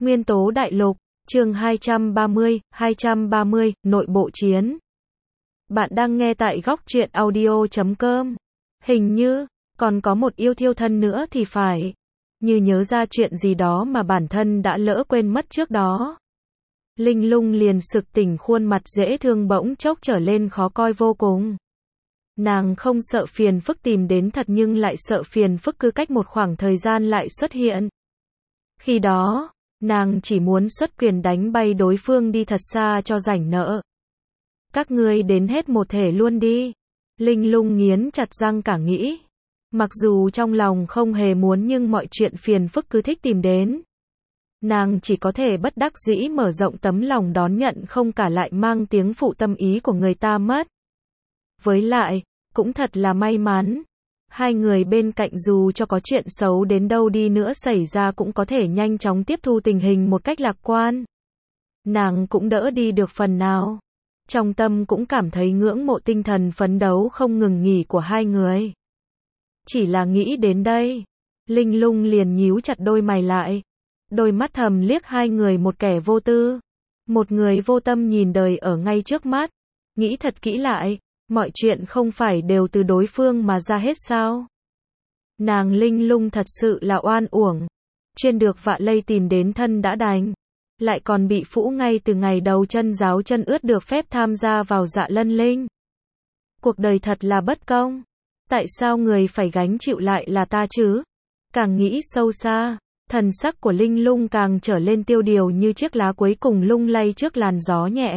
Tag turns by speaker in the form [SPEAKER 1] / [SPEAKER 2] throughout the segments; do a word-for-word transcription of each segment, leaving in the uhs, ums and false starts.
[SPEAKER 1] Nguyên tố đại lục, chương hai trăm ba mươi, hai trăm ba mươi, nội bộ chiến. Bạn đang nghe tại góc truyện audio chấm com. Hình như, còn có một yêu thiêu thân nữa thì phải. Như nhớ ra chuyện gì đó mà bản thân đã lỡ quên mất trước đó. Linh Lung liền sực tỉnh, khuôn mặt dễ thương bỗng chốc trở lên khó coi vô cùng. Nàng không sợ phiền phức tìm đến thật nhưng lại sợ phiền phức cứ cách một khoảng thời gian lại xuất hiện. Khi đó, nàng chỉ muốn xuất quyền đánh bay đối phương đi thật xa cho rảnh nợ. Các ngươi đến hết một thể luôn đi. Linh Lung nghiến chặt răng cả nghĩ. Mặc dù trong lòng không hề muốn nhưng mọi chuyện phiền phức cứ thích tìm đến. Nàng chỉ có thể bất đắc dĩ mở rộng tấm lòng đón nhận, không cả lại mang tiếng phụ tâm ý của người ta mất. Với lại, cũng thật là may mắn. Hai người bên cạnh dù cho có chuyện xấu đến đâu đi nữa xảy ra cũng có thể nhanh chóng tiếp thu tình hình một cách lạc quan. Nàng cũng đỡ đi được phần nào. Trong tâm cũng cảm thấy ngưỡng mộ tinh thần phấn đấu không ngừng nghỉ của hai người. Chỉ là nghĩ đến đây, Linh Lung liền nhíu chặt đôi mày lại. Đôi mắt thầm liếc hai người, một kẻ vô tư, một người vô tâm nhìn đời ở ngay trước mắt. Nghĩ thật kỹ lại, mọi chuyện không phải đều từ đối phương mà ra hết sao? Nàng Linh Lung thật sự là oan uổng. Chuyên được vạ lây tìm đến thân đã đành. Lại còn bị phũ ngay từ ngày đầu chân giáo chân ướt được phép tham gia vào Dạ Lân Linh. Cuộc đời thật là bất công. Tại sao người phải gánh chịu lại là ta chứ? Càng nghĩ sâu xa, thần sắc của Linh Lung càng trở lên tiêu điều như chiếc lá cuối cùng lung lay trước làn gió nhẹ.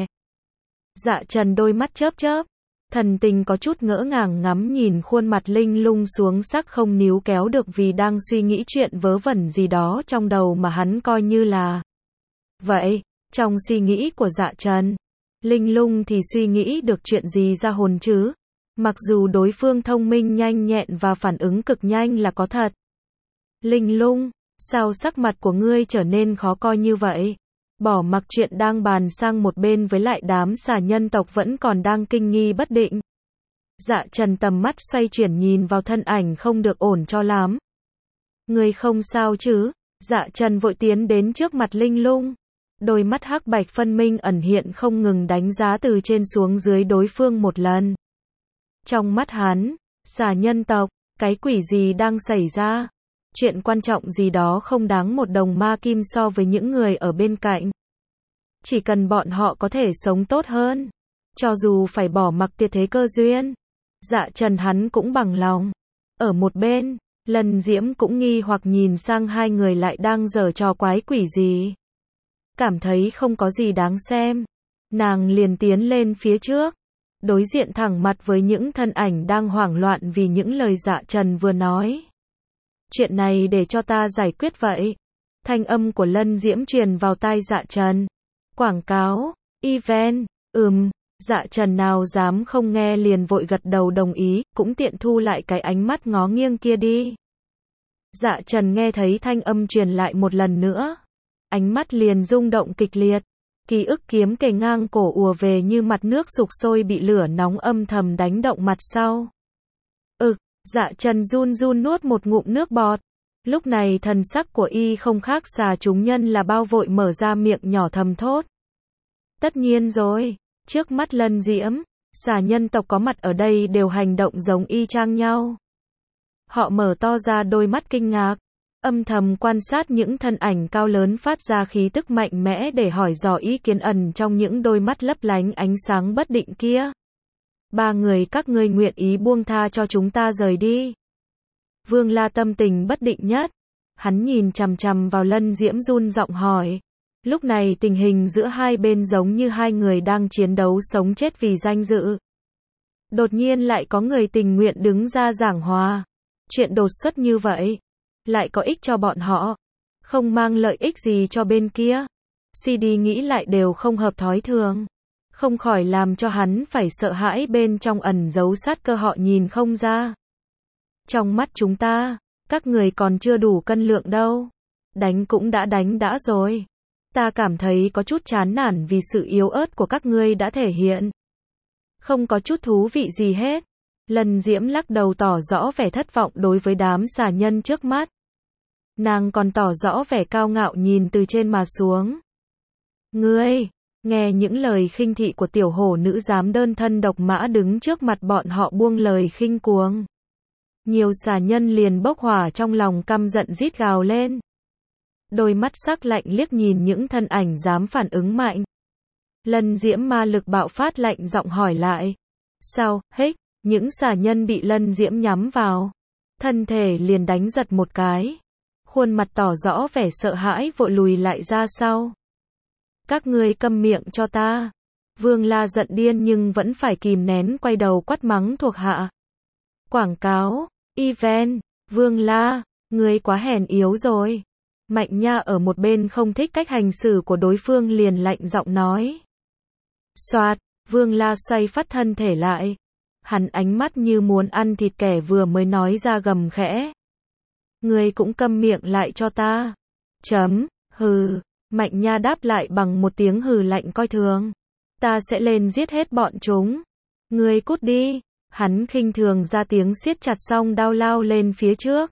[SPEAKER 1] Dạ Trần đôi mắt chớp chớp, thần tình có chút ngỡ ngàng ngắm nhìn khuôn mặt Linh Lung xuống sắc không níu kéo được vì đang suy nghĩ chuyện vớ vẩn gì đó trong đầu mà hắn coi như là. Vậy, trong suy nghĩ của Dạ Trần, Linh Lung thì suy nghĩ được chuyện gì ra hồn chứ? Mặc dù đối phương thông minh nhanh nhẹn và phản ứng cực nhanh là có thật. Linh Lung, sao sắc mặt của ngươi trở nên khó coi như vậy? Bỏ mặc chuyện đang bàn sang một bên, với lại đám xà nhân tộc vẫn còn đang kinh nghi bất định. Dạ Trần tầm mắt xoay chuyển nhìn vào thân ảnh không được ổn cho lắm. Ngươi không sao chứ? Dạ Trần vội tiến đến trước mặt Linh Lung. Đôi mắt hắc bạch phân minh ẩn hiện không ngừng đánh giá từ trên xuống dưới đối phương một lần. Trong mắt hắn, xà nhân tộc, cái quỷ gì đang xảy ra? Chuyện quan trọng gì đó không đáng một đồng ma kim so với những người ở bên cạnh. Chỉ cần bọn họ có thể sống tốt hơn, cho dù phải bỏ mặc tuyệt thế cơ duyên, Dạ Trần hắn cũng bằng lòng. Ở một bên, Lân Diễm cũng nghi hoặc nhìn sang hai người lại đang giở trò quái quỷ gì. Cảm thấy không có gì đáng xem, nàng liền tiến lên phía trước, đối diện thẳng mặt với những thân ảnh đang hoảng loạn vì những lời Dạ Trần vừa nói. Chuyện này để cho ta giải quyết vậy. Thanh âm của Lân Diễm truyền vào tai Dạ Trần. Quảng cáo, event, ừm, Dạ Trần nào dám không nghe, liền vội gật đầu đồng ý, cũng tiện thu lại cái ánh mắt ngó nghiêng kia đi. Dạ Trần nghe thấy thanh âm truyền lại một lần nữa, ánh mắt liền rung động kịch liệt. Ký ức kiếm kề ngang cổ ùa về như mặt nước sục sôi bị lửa nóng âm thầm đánh động mặt sau. Ực, Dạ Trần run run nuốt một ngụm nước bọt. Lúc này thần sắc của y không khác xà chúng nhân là bao, vội mở ra miệng nhỏ thầm thốt. Tất nhiên rồi, trước mắt Lân Diễm, xà nhân tộc có mặt ở đây đều hành động giống y chang nhau. Họ mở to ra đôi mắt kinh ngạc, âm thầm quan sát những thân ảnh cao lớn phát ra khí tức mạnh mẽ để hỏi dò ý kiến ẩn trong những đôi mắt lấp lánh ánh sáng bất định kia. Ba người các ngươi nguyện ý buông tha cho chúng ta rời đi? Vương La tâm tình bất định nhất, hắn nhìn chằm chằm vào Lân Diễm run giọng hỏi. Lúc này tình hình giữa hai bên giống như hai người đang chiến đấu sống chết vì danh dự. Đột nhiên lại có người tình nguyện đứng ra giảng hòa. Chuyện đột xuất như vậy, lại có ích cho bọn họ, không mang lợi ích gì cho bên kia. Suy đi nghĩ lại đều không hợp thói thường, không khỏi làm cho hắn phải sợ hãi bên trong ẩn giấu sát cơ họ nhìn không ra. Trong mắt chúng ta, các người còn chưa đủ cân lượng đâu. Đánh cũng đã đánh đã rồi. Ta cảm thấy có chút chán nản vì sự yếu ớt của các ngươi đã thể hiện. Không có chút thú vị gì hết. Lân Diễm lắc đầu tỏ rõ vẻ thất vọng đối với đám xà nhân trước mắt. Nàng còn tỏ rõ vẻ cao ngạo nhìn từ trên mà xuống. Ngươi, nghe những lời khinh thị của tiểu hổ nữ dám đơn thân độc mã đứng trước mặt bọn họ buông lời khinh cuồng. Nhiều xà nhân liền bốc hỏa trong lòng căm giận rít gào lên. Đôi mắt sắc lạnh liếc nhìn những thân ảnh dám phản ứng mạnh. Lân diễm ma lực bạo phát lạnh giọng hỏi lại. Sao, hích, những xà nhân bị lân diễm nhắm vào. Thân thể liền đánh giật một cái. Khuôn mặt tỏ rõ vẻ sợ hãi vội lùi lại ra sau. Các ngươi câm miệng cho ta. Vương La giận điên nhưng vẫn phải kìm nén quay đầu quát mắng thuộc hạ. Quảng cáo, event, Vương La, ngươi quá hèn yếu rồi. Mạnh Nha ở một bên không thích cách hành xử của đối phương liền lạnh giọng nói. Soạt, Vương La xoay phát thân thể lại. Hắn ánh mắt như muốn ăn thịt kẻ vừa mới nói ra gầm khẽ. Ngươi cũng câm miệng lại cho ta. Chấm, hừ, Mạnh Nha đáp lại bằng một tiếng hừ lạnh coi thường. Ta sẽ lên giết hết bọn chúng. Ngươi cút đi. Hắn khinh thường ra tiếng siết chặt song đao lao lên phía trước.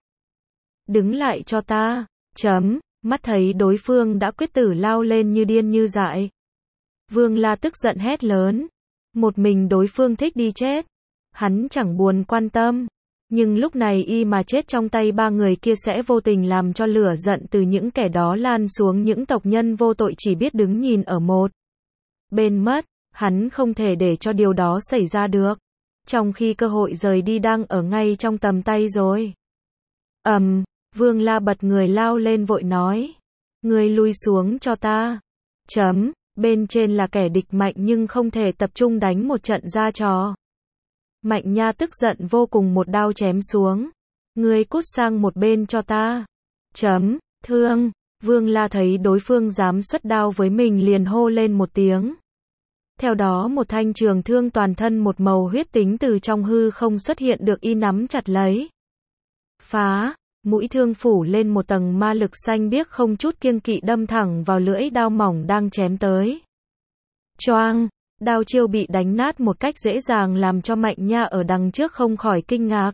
[SPEAKER 1] Đứng lại cho ta. Chấm, mắt thấy đối phương đã quyết tử lao lên như điên như dại. Vương La tức giận hét lớn. Một mình đối phương thích đi chết. Hắn chẳng buồn quan tâm. Nhưng lúc này y mà chết trong tay ba người kia sẽ vô tình làm cho lửa giận từ những kẻ đó lan xuống những tộc nhân vô tội chỉ biết đứng nhìn ở một bên mất. Hắn không thể để cho điều đó xảy ra được. Trong khi cơ hội rời đi đang ở ngay trong tầm tay rồi. Ầm, um, Vương La bật người lao lên vội nói. Ngươi lui xuống cho ta. Chấm, bên trên là kẻ địch mạnh nhưng không thể tập trung đánh một trận ra trò. Mạnh Nha tức giận vô cùng một đao chém xuống. Ngươi cút sang một bên cho ta. Chấm, thương. Vương La thấy đối phương dám xuất đao với mình liền hô lên một tiếng. Theo đó một thanh trường thương toàn thân một màu huyết tính từ trong hư không xuất hiện được y nắm chặt lấy. Phá, mũi thương phủ lên một tầng ma lực xanh biếc không chút kiêng kỵ đâm thẳng vào lưỡi đao mỏng đang chém tới. Choang, đao chiêu bị đánh nát một cách dễ dàng làm cho Mạnh Nha ở đằng trước không khỏi kinh ngạc.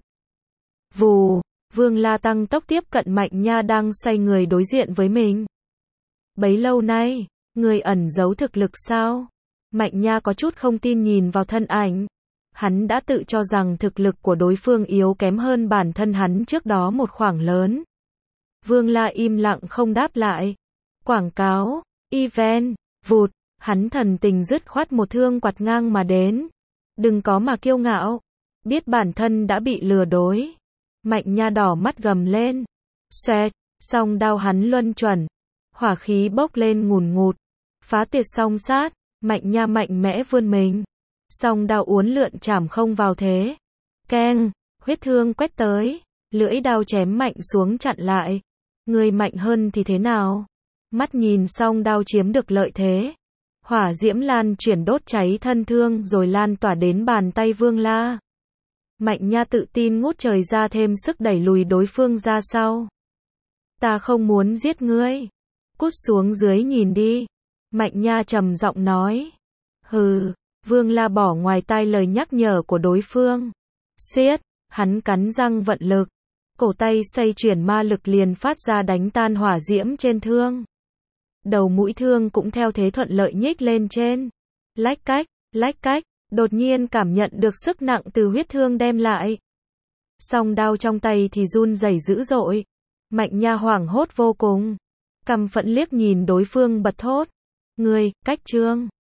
[SPEAKER 1] Vù, Vương La tăng tốc tiếp cận Mạnh Nha đang xoay người đối diện với mình. Bấy lâu nay, người ẩn giấu thực lực sao? Mạnh Nha có chút không tin nhìn vào thân ảnh. Hắn đã tự cho rằng thực lực của đối phương yếu kém hơn bản thân hắn trước đó một khoảng lớn. Vương La im lặng không đáp lại. Quảng cáo, event, vụt, hắn thần tình dứt khoát một thương quạt ngang mà đến. Đừng có mà kiêu ngạo. Biết bản thân đã bị lừa dối. Mạnh Nha đỏ mắt gầm lên. Xoẹt, song đao hắn luân chuẩn. Hỏa khí bốc lên ngùn ngụt. Phá tuyệt song sát. Mạnh Nha mạnh mẽ vươn mình. Song đao uốn lượn chảm không vào thế. Keng, huyết thương quét tới. Lưỡi đao chém mạnh xuống chặn lại. Người mạnh hơn thì thế nào? Mắt nhìn song đao chiếm được lợi thế. Hỏa diễm lan chuyển đốt cháy thân thương rồi lan tỏa đến bàn tay Vương La. Mạnh Nha tự tin ngút trời ra thêm sức đẩy lùi đối phương ra sau. Ta không muốn giết ngươi. Cút xuống dưới nhìn đi. Mạnh Nha trầm giọng nói. Hừ, Vương La bỏ ngoài tai lời nhắc nhở của đối phương. Xiết, hắn cắn răng vận lực. Cổ tay xoay chuyển ma lực liền phát ra đánh tan hỏa diễm trên thương. Đầu mũi thương cũng theo thế thuận lợi nhích lên trên. Lách cách, lách cách, đột nhiên cảm nhận được sức nặng từ huyết thương đem lại. Song đao trong tay thì run rẩy dữ dội. Mạnh Nha hoảng hốt vô cùng. Căm phẫn liếc nhìn đối phương bật thốt. Ngươi, cách trương.